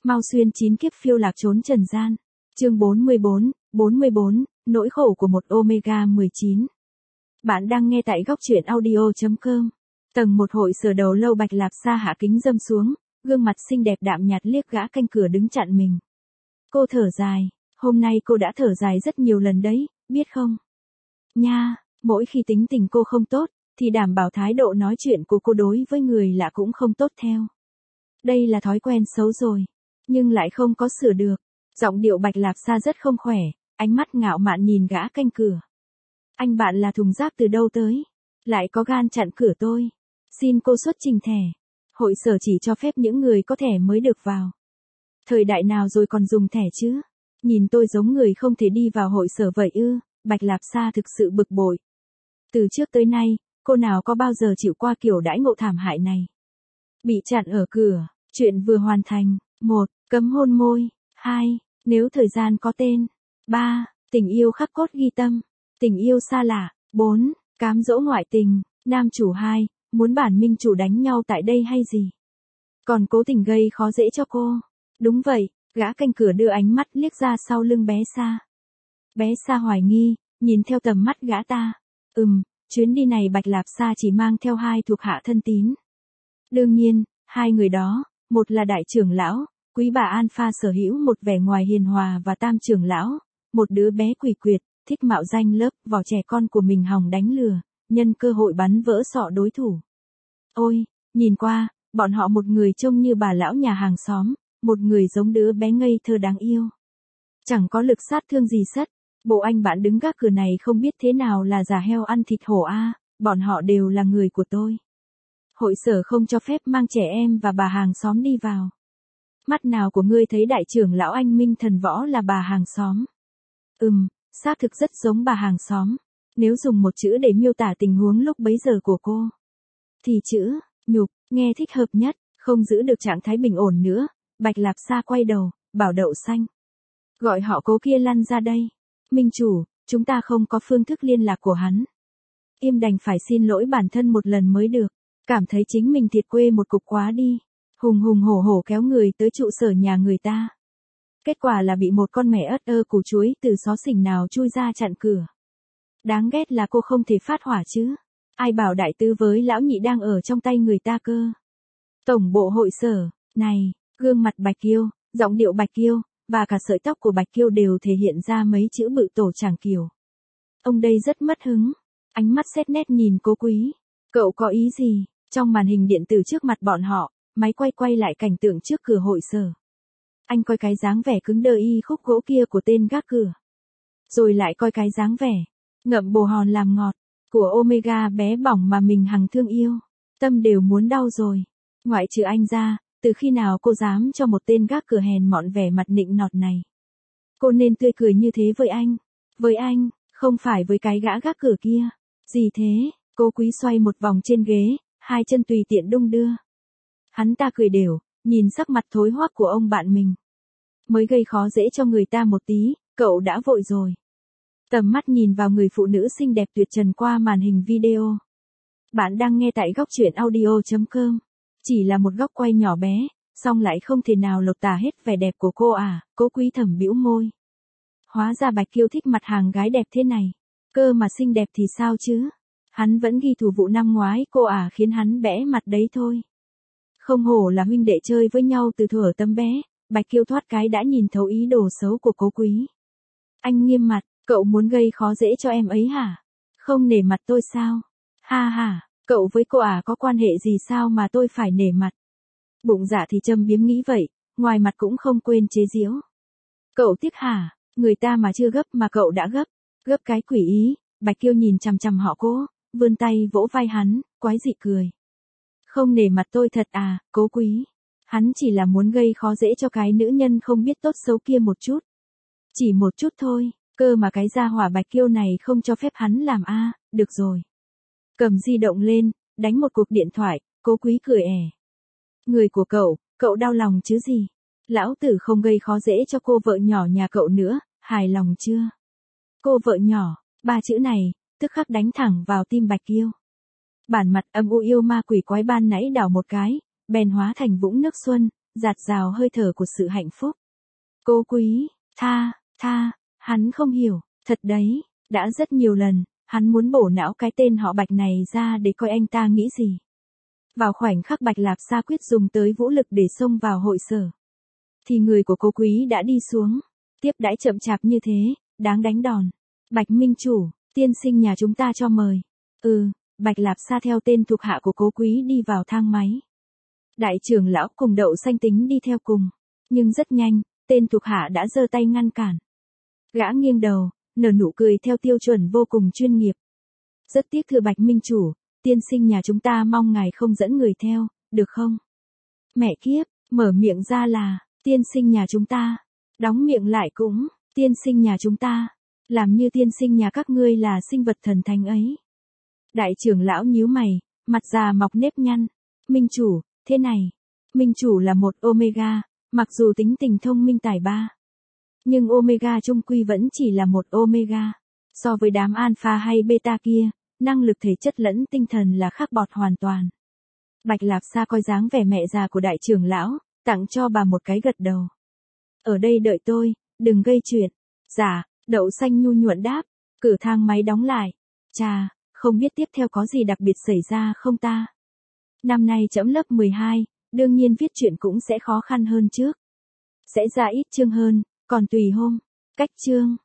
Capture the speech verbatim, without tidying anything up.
Mau xuyên chín kiếp phiêu lạc trốn trần gian. Chương bốn mươi bốn, bốn mươi bốn, nỗi khổ của một Omega mười chín. Bạn đang nghe tại góc truyện audio chấm com. Tầng một hội sở đầu lâu Bạch Lạp Sa hạ kính dâm xuống, gương mặt xinh đẹp đạm nhạt liếc gã canh cửa đứng chặn mình. Cô thở dài, hôm nay cô đã thở dài rất nhiều lần đấy, biết không? Nha, mỗi khi tính tình cô không tốt, thì đảm bảo thái độ nói chuyện của cô đối với người lạ cũng không tốt theo. Đây là thói quen xấu rồi, nhưng lại không có sửa được. Giọng điệu Bạch Lạp Sa rất không khỏe, ánh mắt ngạo mạn nhìn gã canh cửa. Anh bạn là thùng rác từ đâu tới? Lại có gan chặn cửa tôi. Xin cô xuất trình thẻ. Hội sở chỉ cho phép những người có thẻ mới được vào. Thời đại nào rồi còn dùng thẻ chứ? Nhìn tôi giống người không thể đi vào hội sở vậy ư? Bạch Lạp Sa thực sự bực bội. Từ trước tới nay, cô nào có bao giờ chịu qua kiểu đãi ngộ thảm hại này. Bị chặn ở cửa, chuyện vừa hoàn thành. Một, cấm hôn môi. Hai, nếu thời gian có tên. Ba, tình yêu khắc cốt ghi tâm. Tình yêu xa lạ. Bốn, cám dỗ ngoại tình. Nam chủ hai, muốn bản minh chủ đánh nhau tại đây hay gì? Còn cố tình gây khó dễ cho cô. Đúng vậy, gã canh cửa đưa ánh mắt liếc ra sau lưng bé Sa. Bé Sa hoài nghi, nhìn theo tầm mắt gã ta. Ừm, chuyến đi này Bạch Lạp Sa chỉ mang theo hai thuộc hạ thân tín. Đương nhiên, hai người đó, một là đại trưởng lão, quý bà Alpha sở hữu một vẻ ngoài hiền hòa và tam trưởng lão, một đứa bé quỷ quyệt, thích mạo danh lớp vỏ trẻ con của mình hòng đánh lừa, nhân cơ hội bắn vỡ sọ đối thủ. Ôi, nhìn qua, bọn họ một người trông như bà lão nhà hàng xóm, một người giống đứa bé ngây thơ đáng yêu. Chẳng có lực sát thương gì sất, bộ anh bạn đứng gác cửa này không biết thế nào là giả heo ăn thịt hổ a, bọn họ đều là người của tôi. Hội sở không cho phép mang trẻ em và bà hàng xóm đi vào. Mắt nào của ngươi thấy đại trưởng lão anh Minh Thần Võ là bà hàng xóm? Ừm, xác thực rất giống bà hàng xóm. Nếu dùng một chữ để miêu tả tình huống lúc bấy giờ của cô, thì chữ, nhục, nghe thích hợp nhất, không giữ được trạng thái bình ổn nữa. Bạch Lạp Sa quay đầu, bảo Đậu Xanh. Gọi họ cố kia lăn ra đây. Minh chủ, chúng ta không có phương thức liên lạc của hắn. Im đành phải xin lỗi bản thân một lần mới được. Cảm thấy chính mình thiệt quê một cục quá đi. Hùng hùng hổ hổ kéo người tới trụ sở nhà người ta. Kết quả là bị một con mẹ ớt ơ củ chuối từ xó xỉnh nào chui ra chặn cửa. Đáng ghét là cô không thể phát hỏa chứ. Ai bảo đại tứ với lão nhị đang ở trong tay người ta cơ. Tổng bộ hội sở, này, gương mặt Bạch Kiêu, giọng điệu Bạch Kiêu, và cả sợi tóc của Bạch Kiêu đều thể hiện ra mấy chữ bự tổ tràng kiều. Ông đây rất mất hứng. Ánh mắt xét nét nhìn Cố Quý. Cậu có ý gì? Trong màn hình điện tử trước mặt bọn họ, máy quay quay lại cảnh tượng trước cửa hội sở. Anh coi cái dáng vẻ cứng đơ y khúc gỗ kia của tên gác cửa. Rồi lại coi cái dáng vẻ, ngậm bồ hòn làm ngọt, của Omega bé bỏng mà mình hằng thương yêu. Tâm đều muốn đau rồi. Ngoại trừ anh ra, từ khi nào cô dám cho một tên gác cửa hèn mọn vẻ mặt nịnh nọt này. Cô nên tươi cười như thế với anh. Với anh, không phải với cái gã gác cửa kia. Gì thế? Cố Quý xoay một vòng trên ghế, hai chân tùy tiện đung đưa. Hắn ta cười đều, nhìn sắc mặt thối hoắc của ông bạn mình. Mới gây khó dễ cho người ta một tí, cậu đã vội rồi. Tầm mắt nhìn vào người phụ nữ xinh đẹp tuyệt trần qua màn hình video. Bạn đang nghe tại góc truyện audio chấm com. Chỉ là một góc quay nhỏ bé, song lại không thể nào lột tả hết vẻ đẹp của cô à, Cố Quý thầm bĩu môi. Hóa ra Bạch Kiêu thích mặt hàng gái đẹp thế này. Cơ mà xinh đẹp thì sao chứ? Hắn vẫn ghi thù vụ năm ngoái cô à khiến hắn bẽ mặt đấy thôi. Không hổ là huynh đệ chơi với nhau từ thuở tấm bé, Bạch Kiêu thoát cái đã nhìn thấu ý đồ xấu của Cố Quý. Anh nghiêm mặt, cậu muốn gây khó dễ cho em ấy hả? Không nể mặt tôi sao? Ha ha, cậu với cô à có quan hệ gì sao mà tôi phải nể mặt? Bụng dạ thì châm biếm nghĩ vậy, ngoài mặt cũng không quên chế giễu. Cậu tiếc hả? Người ta mà chưa gấp mà cậu đã gấp. Gấp cái quỷ ý. Bạch Kiêu nhìn chằm chằm họ Cố, vươn tay vỗ vai hắn, quái dị cười. Không nể mặt tôi thật à, Cố Quý. Hắn chỉ là muốn gây khó dễ cho cái nữ nhân không biết tốt xấu kia một chút. Chỉ một chút thôi, cơ mà cái gia hỏa Bạch Kiêu này không cho phép hắn làm a, à, được rồi. Cầm di động lên, đánh một cuộc điện thoại, Cố Quý cười ẻ. Người của cậu, cậu đau lòng chứ gì? Lão tử không gây khó dễ cho cô vợ nhỏ nhà cậu nữa, hài lòng chưa? Cô vợ nhỏ, ba chữ này, tức khắc đánh thẳng vào tim Bạch Kiêu. Bản mặt âm u yêu ma quỷ quái ban nãy đảo một cái, bèn hóa thành vũng nước xuân, giạt rào hơi thở của sự hạnh phúc. Cố Quý, tha, tha, hắn không hiểu, thật đấy, đã rất nhiều lần, hắn muốn bổ não cái tên họ Bạch này ra để coi anh ta nghĩ gì. Vào khoảnh khắc Bạch Lạp Sa quyết dùng tới vũ lực để xông vào hội sở, thì người của Cố Quý đã đi xuống, tiếp đãi chậm chạp như thế, đáng đánh đòn. Bạch minh chủ, tiên sinh nhà chúng ta cho mời. Ừ, Bạch Lạp Sa theo tên thuộc hạ của Cố Quý đi vào thang máy. Đại trưởng lão cùng Đậu Xanh tính đi theo cùng, nhưng rất nhanh, tên thuộc hạ đã giơ tay ngăn cản. Gã nghiêng đầu, nở nụ cười theo tiêu chuẩn vô cùng chuyên nghiệp. Rất tiếc thưa Bạch minh chủ, tiên sinh nhà chúng ta mong ngài không dẫn người theo, được không? Mẹ kiếp, mở miệng ra là, tiên sinh nhà chúng ta. Đóng miệng lại cũng, tiên sinh nhà chúng ta. Làm như tiên sinh nhà các ngươi là sinh vật thần thánh ấy. Đại trưởng lão nhíu mày, mặt già mọc nếp nhăn. Minh chủ, thế này. Minh chủ là một Omega, mặc dù tính tình thông minh tài ba. Nhưng Omega chung quy vẫn chỉ là một Omega. So với đám Alpha hay Beta kia, năng lực thể chất lẫn tinh thần là khác bọt hoàn toàn. Bạch Lạp Sa coi dáng vẻ mẹ già của đại trưởng lão, tặng cho bà một cái gật đầu. Ở đây đợi tôi, đừng gây chuyện. Dạ, Đậu Xanh nhu nhuận đáp, cửa thang máy đóng lại. Chà, không biết tiếp theo có gì đặc biệt xảy ra không ta? Năm nay chấm lớp mười hai, đương nhiên viết truyện cũng sẽ khó khăn hơn trước. Sẽ ra ít chương hơn, còn tùy hôm, cách chương.